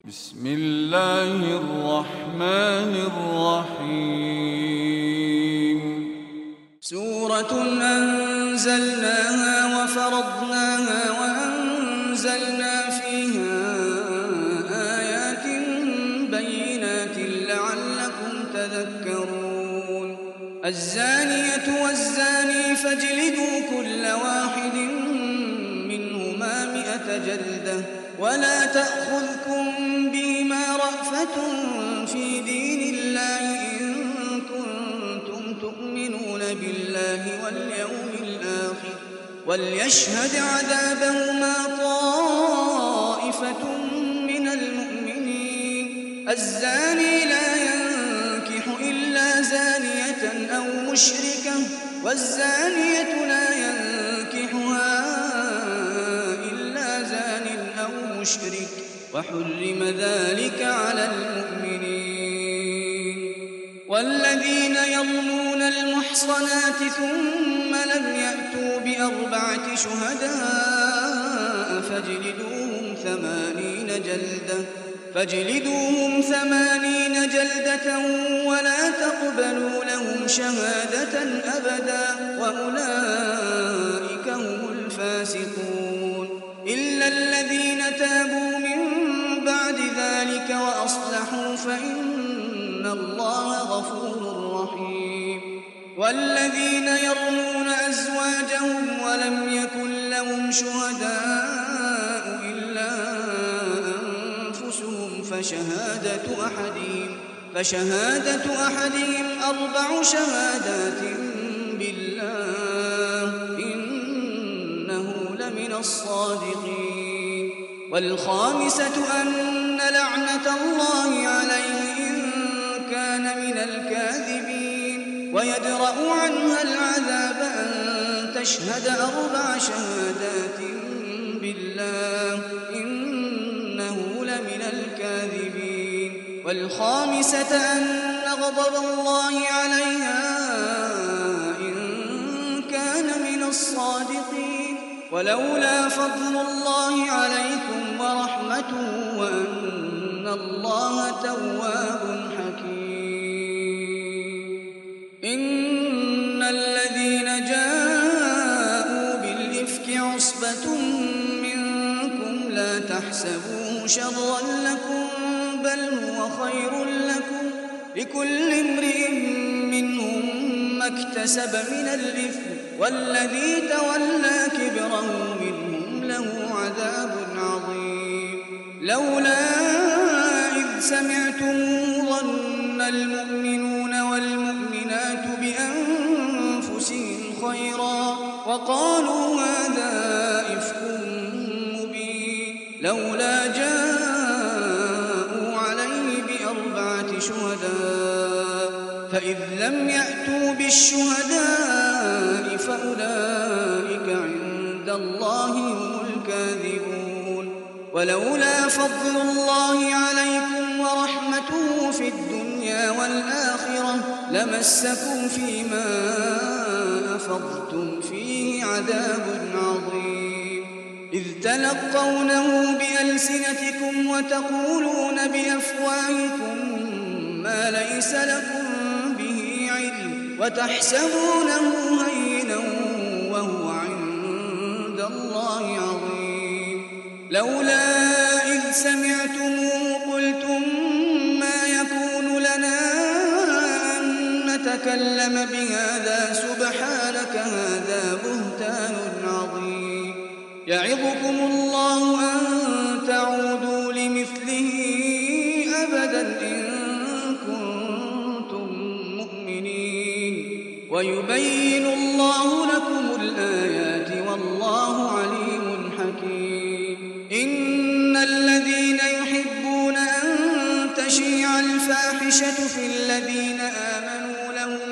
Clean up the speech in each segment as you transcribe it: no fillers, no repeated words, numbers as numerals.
بسم الله الرحمن الرحيم. سورة أنزلناها وفرضناها وأنزلنا فيها آيات بينات لعلكم تذكرون. الزانية والزاني فاجلدوا كل واحد منهما 100 جلدة ولا تأخذكم بهما رأفة في دين الله إن كنتم تؤمنون بالله واليوم الآخر وليشهد عذابهما طائفة من المؤمنين. الزاني لا ينكح إلا زانية أو مشركة والزانية لا ينكحها إلا زان أو مشرك وحرم ذلك على المؤمنين. والذين يرمون المحصنات ثم لم يأتوا ب4 شهداء فاجلدوهم 80 جلدة ولا تقبلوا لهم شهادة أبدا وأولئك هم الفاسقون. إلا الذين تابوا من بعد ذلك وأصلحوا فإن الله غفور رحيم. والذين يرمون أزواجهم ولم يكن لهم شهداء إلا أنفسهم فشهادة أحدهم 4 شهادات بالله إنه لمن الصادقين. والخامسة أن لعنة الله عليه إن كان من الكاذبين ويدرأ عنها العذاب أن تشهد 4 شهادات بالله إنه لمن الكاذبين. والخامسة أن غضب الله عليها إن كان من الصادقين. ولولا فضل الله عليكم ورحمته وأن الله تواب حكيم. إن الذين جاءوا بالإفك عصبة منكم لا تحسبوه شرا لكم بل هو خير لكم لكل امرئ منهم ما اكتسب من الإثم والذي تولى كبره منهم له عذاب عظيم. لولا إذ سمعتموه ظن المؤمنون والمؤمنات بأنفسهم خيرا وقالوا هذا إفك مبين. لولا جاءوا عليه ب4 شهداء فإذ لم يأتوا بالشهداء فأولئك عند الله هم الكاذبون. ولولا فضل الله عليكم ورحمته في الدنيا والآخرة لمسكم فيما أفضتم فيه عذاب عظيم. إذ تلقونه بألسنتكم وتقولون بأفواهكم ما ليس لكم به علم وتحسبونه هينا وهو عند الله عظيم. لولا إذ سمعتموه قلتم ما يكون لنا أن نتكلم بهذا سبحانك هذا بهتان عظيم. يعظكم الله أن تعودوا لمثله أبدا إن كنتم مؤمنين ويبين الله لكم الآيات والله عليم حكيم. إن الذين يحبون أن تشيع الفاحشة في الذين آمنوا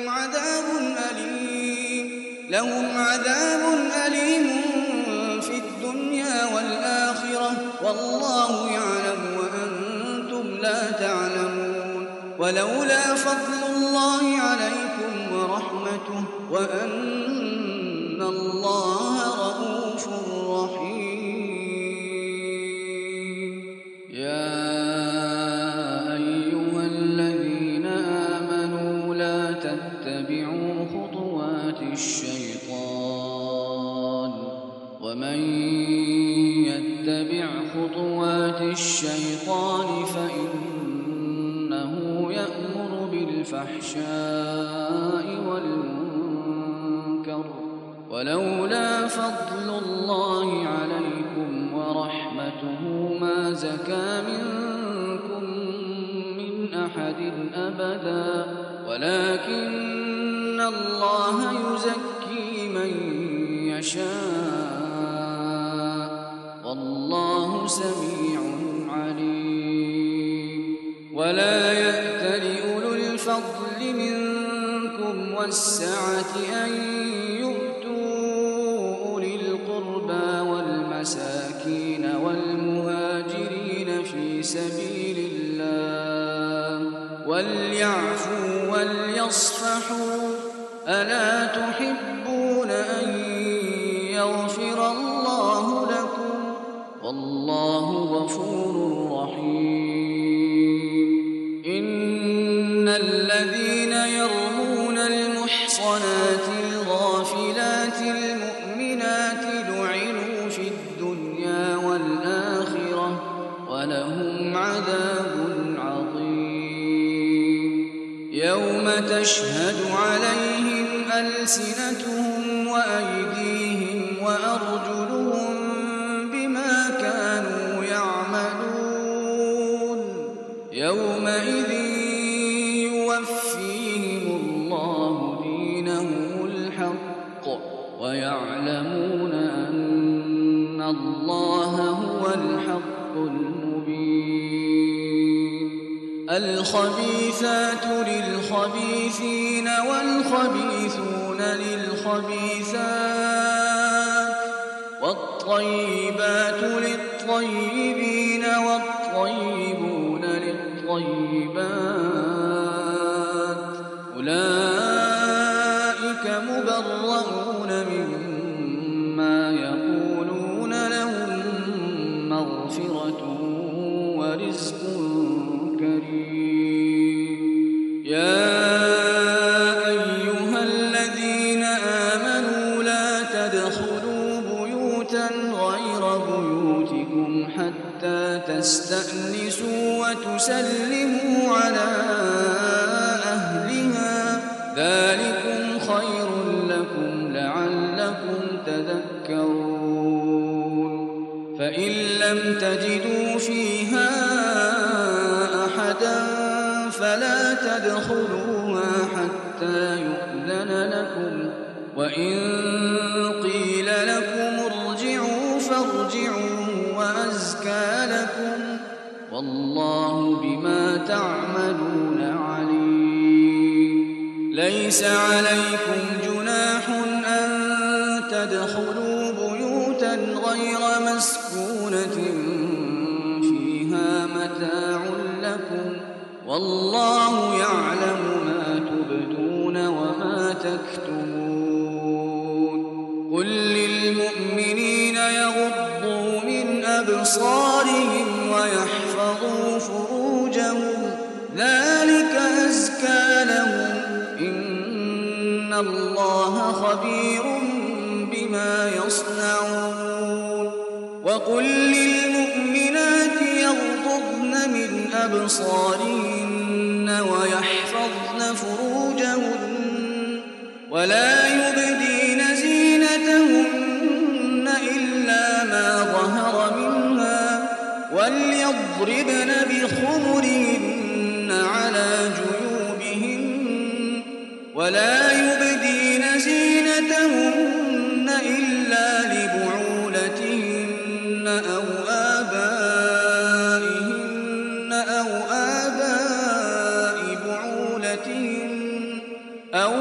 لهم عذاب أليم في الدنيا والآخرة والله يعلم وأنتم لا تعلمون. ولولا فضل الله عليكم ورحمته وأن الله رؤوف رحيم. يا الشيطان فإنه يأمر بالفحشاء والمنكر ولولا فضل الله عليكم ورحمته ما زكى منكم من أحد أبدا ولكن الله يزكي من يشاء والله سميع عليم ولا يأتل أولو الفضل منكم والسعة أن يؤتوا أولي القربى والمساكين والمهاجرين في سبيل الله وليعفوا وليصفحوا ألا تحبون أن يغفر الله لكم والله غفور رحيم إن الذين يرمون المحصنات الغافلات المؤمنات لعنوا في الدنيا والآخرة ولهم عذاب عظيم يوم تشهد عليهم ألسنتهم وأيديهم وأرجلهم بما كانوا يعملون يومئذ يوفيهم الله دينهم الحق ويعلمون أن الله هو الحق المبين الخبيثات للخبيثين والخبيثون للخبيثات والطيبات للطيبين والطيبون للطيبات أولئك مبرؤون مما يقولون لهم مغفرة ورزق كريم يا أيها الذين آمنوا لا تدخلوا بيوتا غير بيوتكم حتى تستأنسوا وتسلموا على أهلها ذلكم خير لكم لعلكم تذكرون فإن لم تجدوا فيها أحدا فلا تدخلوها حتى يؤذن لكم وإن قيل لكم ارجعوا فارجعوا وأزكى لكم والله بما تعملون عليم ليس عليكم جناح أن تدخلوا بيوتا غير مسكونة فيها متاع لكم والله يعلم ما تبدون وما تكتمون قل للمؤمنين يغضوا من أبصارهم ويحفظوا فروجهم ذلك أزكى لهم إن الله خبير بما يصنعون وقل للمؤمنات يغضضن من أبصارهن ويحفظن فروجهن ولا يبدين زينتهن إلا ما ظهر منها وليضربن بخمرهن على جيوبهن ولا يبدين زينتهن إلا لبعولتهن أو آبائهن أو آباء بعولتهن أو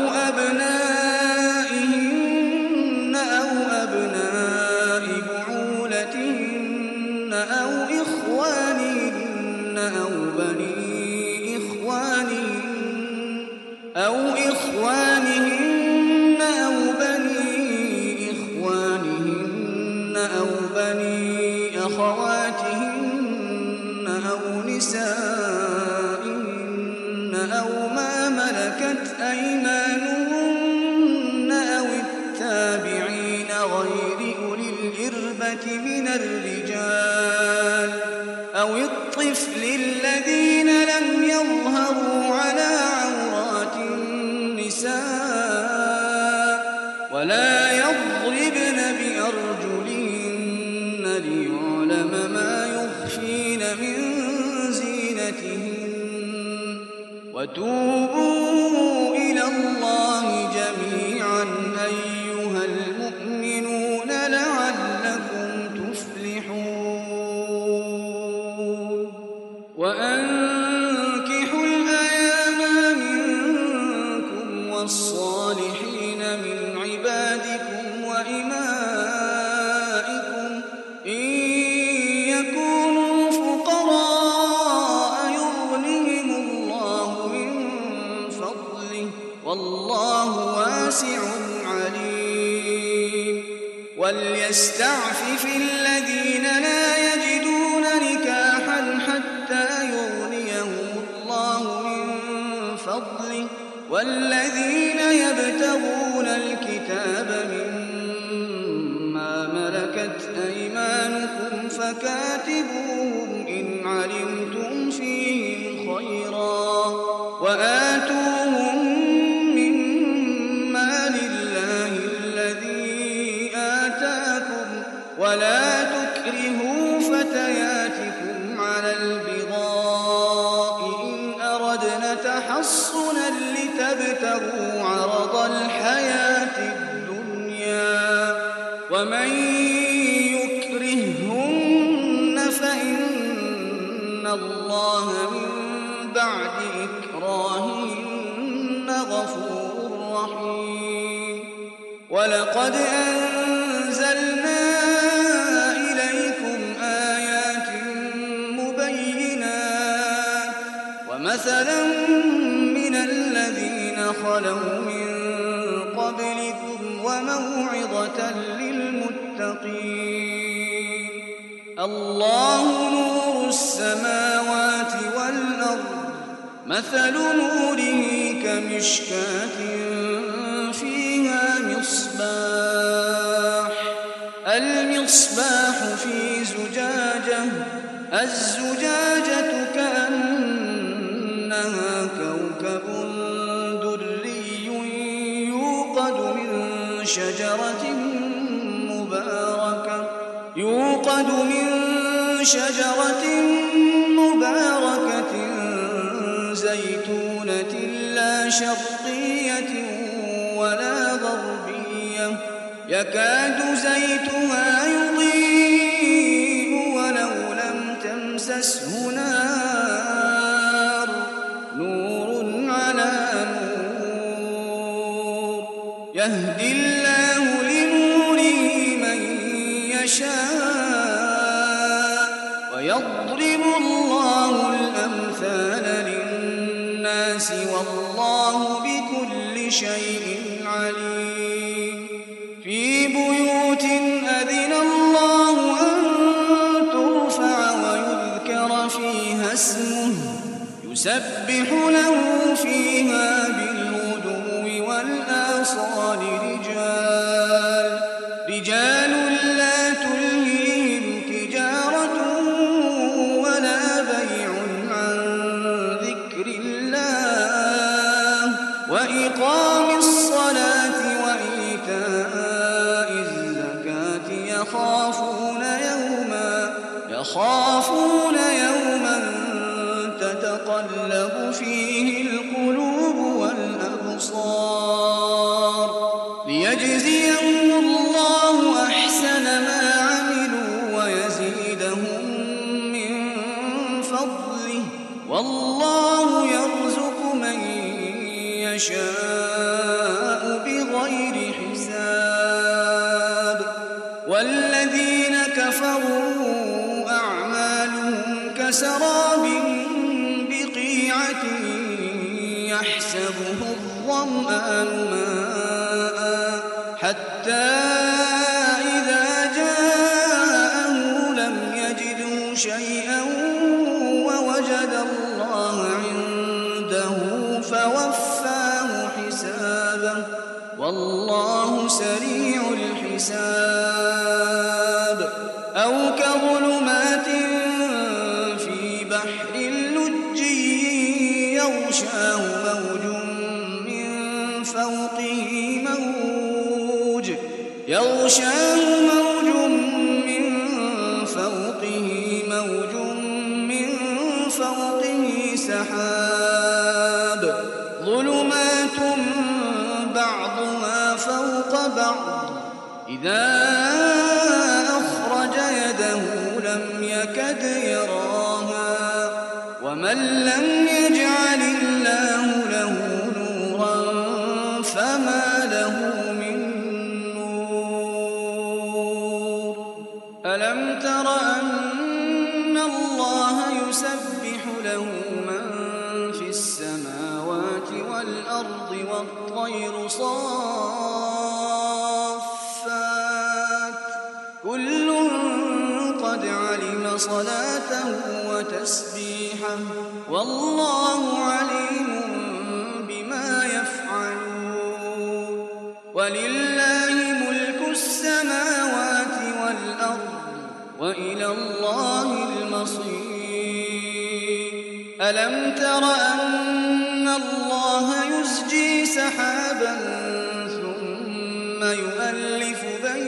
أبنائهن أو أبناء بعولتهن أو إخوانهن أو بني إخوانهن أو إخوانهن أو بني إخوانهن أو بني أخواتهن أو نسائهن أو ما ملكت أيمانهن أو التابعين غير أولي الإربة من الرجال أو الطفل الذين لم يظهروا على عورات النساء ولا يضربن بأرجلهن ليعلم ما يخفين من زينتهن وتوبوا إلى الله جميعا أيها المؤمنون لعلكم تفلحون وأنكحوا الأيام منكم والصالحين من عبادكم وإمائكم إن يكونوا فقراء يغنهم الله من فضله والله واسع عليم وليستعفف الذين لا يجدون نكاحا حتى يغنيهم الله من فضله والذين يبتغون الكتاب مما ملكت أيمانكم فكاتبوهم إن علمتم فيهم خيرا وآتوهم من مال الله الذي آتاكم ولا تكرهوا فتياتكم على البغاء إن أردنا تحصنا لتبتغوا عرض الحياة الدنيا ومن يكرههن فإن الله من بعد إكراههن غفور رحيم ولقد أنزلنا إليكم آيات مبينات ومثلا من الذين خلوا من قبلكم وموعظة للمتقين الله نور السماوات والأرض مثل نوره كمشكاة فيها المصباح في زجاجة الزجاجة كأنها كوكب دري يوقد من شجرة مباركة زيتونة لا شرقية ولا غربية يكاد زيتها يضيء ولو لم تمسسه نار نور على نور يهدي الله لنوره من يشاء ويضرب الله الأمثال للناس والله بكل شيء عليم في بيوت أذن الله أن ترفع ويذكر فيها اسمه يسبح له فيها بالغدو والآصال رجال لا تلهيهم تجارة ولا بيع عن ذكر الله وإقام الصلاة وإيتاء الزكاة يخافون يوما تتقلب فيه القلوب والأبصار ليجزيهم الله أحسن ما عملوا ويزيدهم من فضله والله يرزق من يشاء بغير حساب والذين كفروا أعمالهم كسراب بقيعة يحسبه الظمآن ماء حتى إذا جاءه لم يجده شيئا ووجد الله عنده فوفاه حسابه والله سريع الحساب أو كظلمات في بحر لجي يغشاه موج من فوقه سحاب ظلمات بعضها فوق بعض إذا أخرج يده لم يكد يراها ومن لم يجعل الله له نورا فما له من نور ألم تر أن الله يسبح له من في السماوات والأرض والطير صافات كل قد علم صلاته وتسبيحه والله عليم بما يفعلون ولله ملك السماوات والأرض وإلى الله المصير ألم تر أن الله يزجي سحابا ثم يؤلف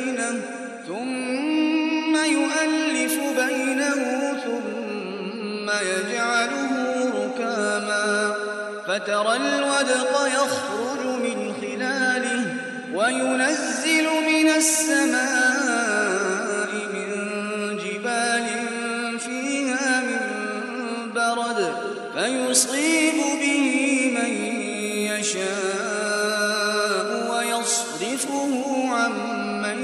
بينه ثم يجعله ركاما فترى الودق يخرج من خلاله وينزل من السماء من جبال فيها من برد فيصيب به من يشاء ويصرفه عن من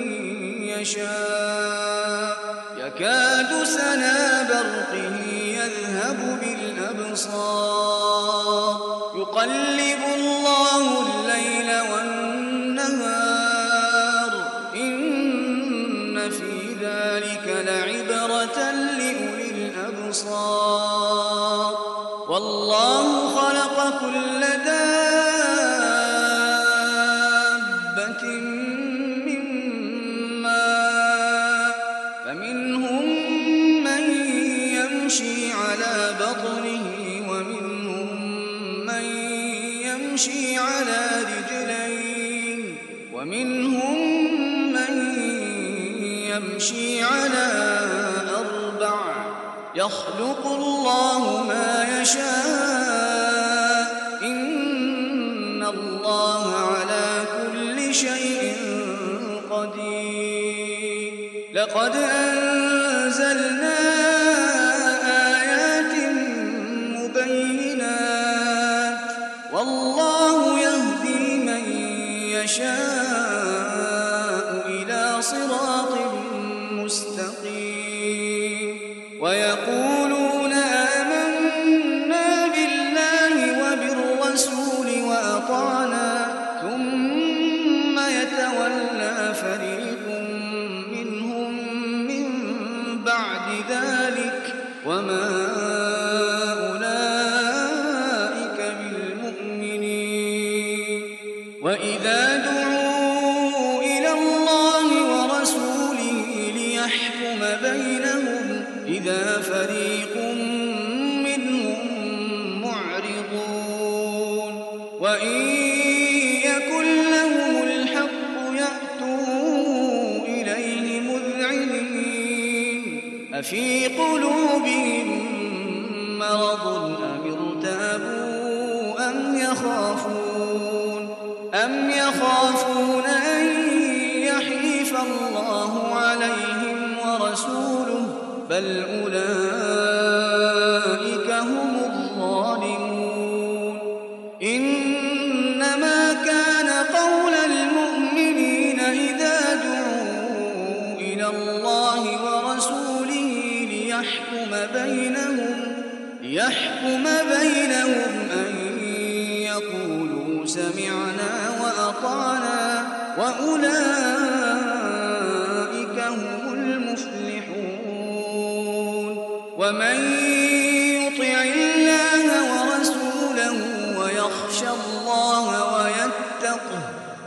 يشاء يكاد سنا برقه يذهب بالأبصار يقلب الله الليل والنهار إن في ذلك لعبرة لأولي الأبصار والله خلق كل دابة من ماء فمنهم من يمشي على بطنه ومنهم من يمشي على رجلين ومنهم من يمشي على أربع يخلق الله ما يشاء إن الله على كل شيء قدير لقد أنزلنا آيات مبينات والله يهدي من يشاء إلى صراط مستقيم ويقولون آمنا بالله وبالرسول وأطعنا ثم يتولى فريق منهم من بعد ذلك وما أولئك بالمؤمنين وإذا دعوا إلى الله ورسوله ليحكم بينهم إذا فريق منهم معرضون وإن يكن لهم الحق يأتوا إليه مذعنين أفي قلوبهم مرض أم ارتابوا أم يخافون أن يحيف الله عليهم ورسوله بل أولئك هم الظالمون إنما كان قول المؤمنين إذا دعوا إلى الله ورسوله ليحكم بينهم أن يقولوا سمعنا وأطعنا وأولئك هم المفلحون ومن يطع الله ورسوله ويخشى الله ويتقه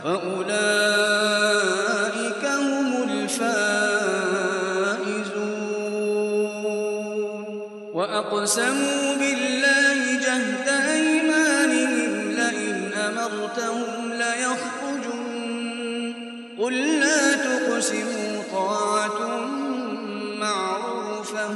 فأولئك هم الفائزون وأقسموا بالله جهد أيمانهم لئن أمرتهم ليخرجن قل لا تقسموا طاعة معروفة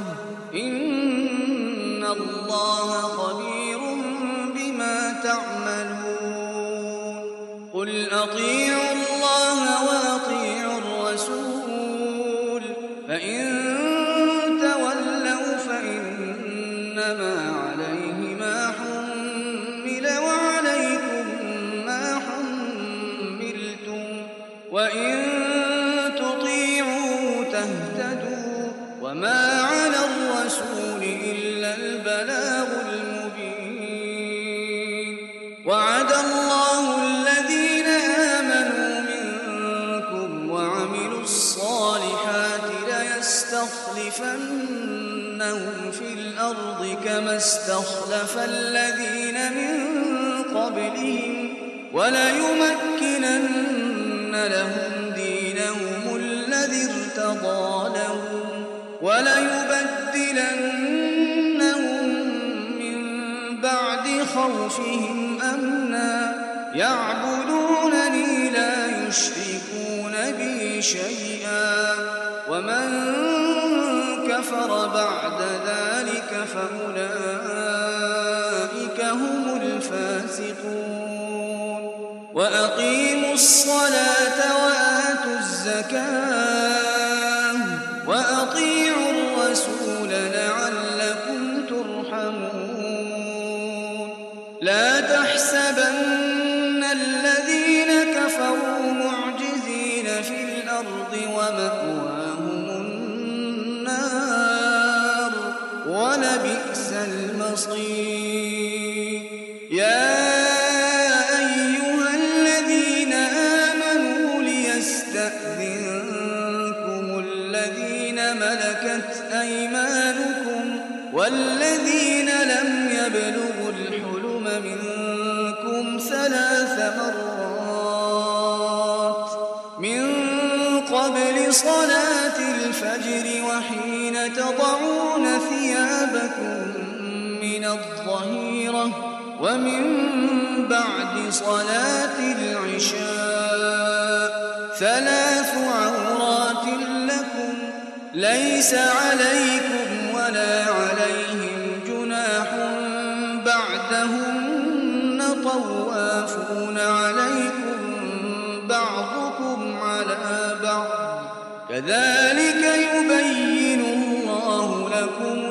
إن الله خبير بما تعملون قل أطيعوا الله وأطيعوا الرسول فإن تولوا فإنما عليه ما حمل وعليكم ما حملتم وإن تطيعوا تهتدوا وما على الرسول إلا البلاغ المبين وعد الله الذين آمنوا منكم وعملوا الصالحات ليستخلفنهم في الأرض كما استخلف الذين من قبلهم وليمكنن لهم دينهم الذي ارتضى لهم وليبدلنهم من بعد خوفهم أمنا يعبدونني لا يشركون بي شيئا ومن كفر بعد ذلك فأولئك هم الفاسقون وأقيموا الصلاة وآتوا الزكاة وأطيعوا الرسول لعلكم ترحمون لا تحسبن الذين كفروا معجزين في الأرض ومأواهم النار ولبئس المصير يا أيها الذين آمنوا ليستأذنكم الذين ملكت أيمانكم والذين لم يبلغوا الحلم منكم 3 مرات من قبل صلاة الفجر وحين تضعون ثيابكم من الظهيرة ومن بعد صلاة العشاء 3 عورات لكم ليس عليكم ولا عليهم جناح بعدهن طوافون عليكم بعضكم على بعض كذلك يبين الله لكم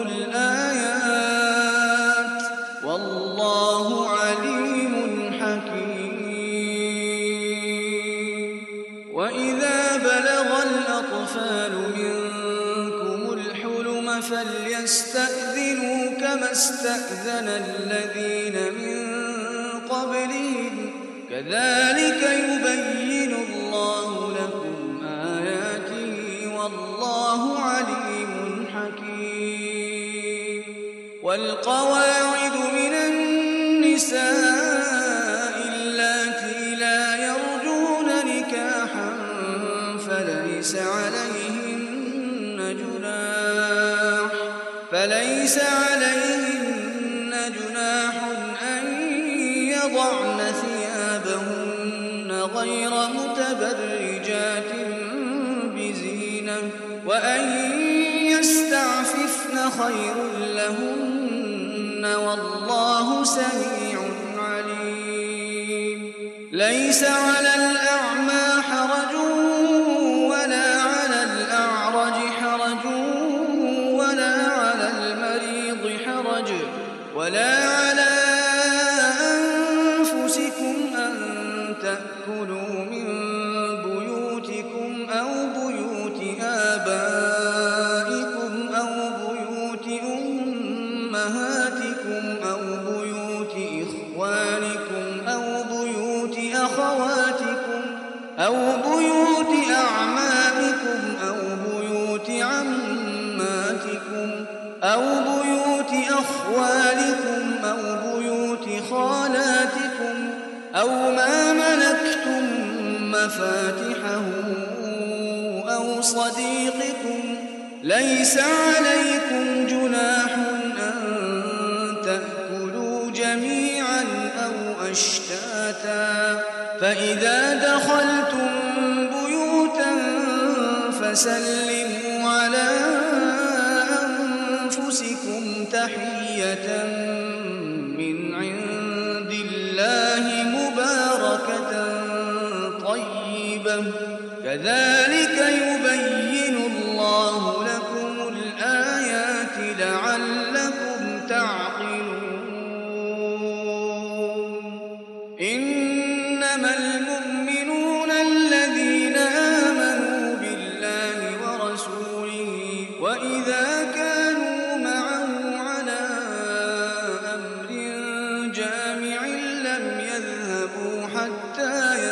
الآيات والله عليم حكيم وإذا بلغ الأطفال منكم الحلم فليستأذنوا كما استأذن الذين من قبلهم كذلك يبين الله لكم آياته والله عليم حكيم والقواعد من النساء اللاتي لا يرجون نكاحا فليس عليهن جناح أن يضعن ثيابهن غير متبرجات بزينة وأن يستعففن خير لهن والله سميع عليم ليس على الأعمى حرج ولا على الأعرج حرج ولا على المريض حرج ولا على أنفسكم أن تأكلوا من بيوتكم أو بيوت آبائكم أو بيوت أمهاتكم أو بيوت إخوانكم أو بيوت أخواتكم أو بيوت أعمامكم أو بيوت عماتكم أو بيوت أخوالكم أو بيوت خالاتكم أو ما ملكتم مفاتحه أو صديقكم ليس عليكم جناح أن جميعا أو أشتاتا فإذا دخلتم بيوتا فسلموا على أنفسكم تحية من عند الله مباركة طيبة كذلك يبين الله لكم الآيات لعلكم تعقلون إنما المؤمنون الذين آمنوا بالله ورسوله وإذا كانوا معه على أمر جامع لم يذهبوا حتى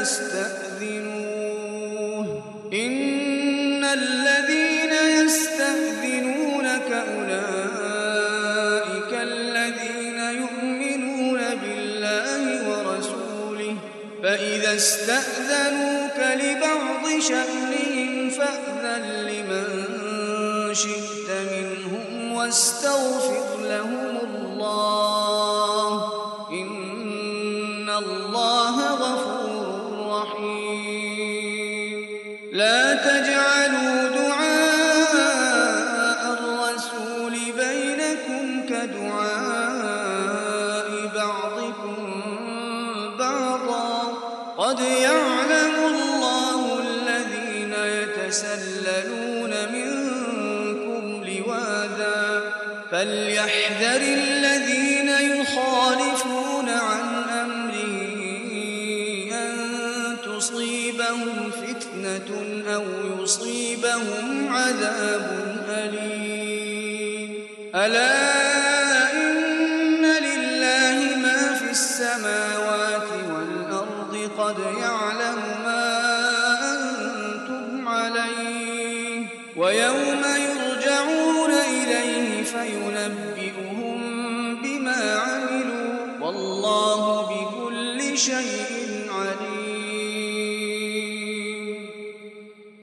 يستأذنوه إن الذين يستأذنونك أولئك الذين يؤمنون بالله ورسوله فإذا استأذنوك لبعض شأنهم فأذن لمن شئت منهم واستغفر لهم الله إن الله غفور رحيم لا تجعلوا دعاء الرسول بينكم كدعاء بعضكم بعضا قد يعلم الله الذين يتسللون منكم لواذا فليحذر الذين يخالفون عن أمره أن تصيبهم فتنة أو يصيبهم عذاب أليم ألا إن لله ما في السماوات والأرض قد يعلم ما أنتم عليه ويوم يرجعون إليه فينبئهم بما عملوا والله بكل شيء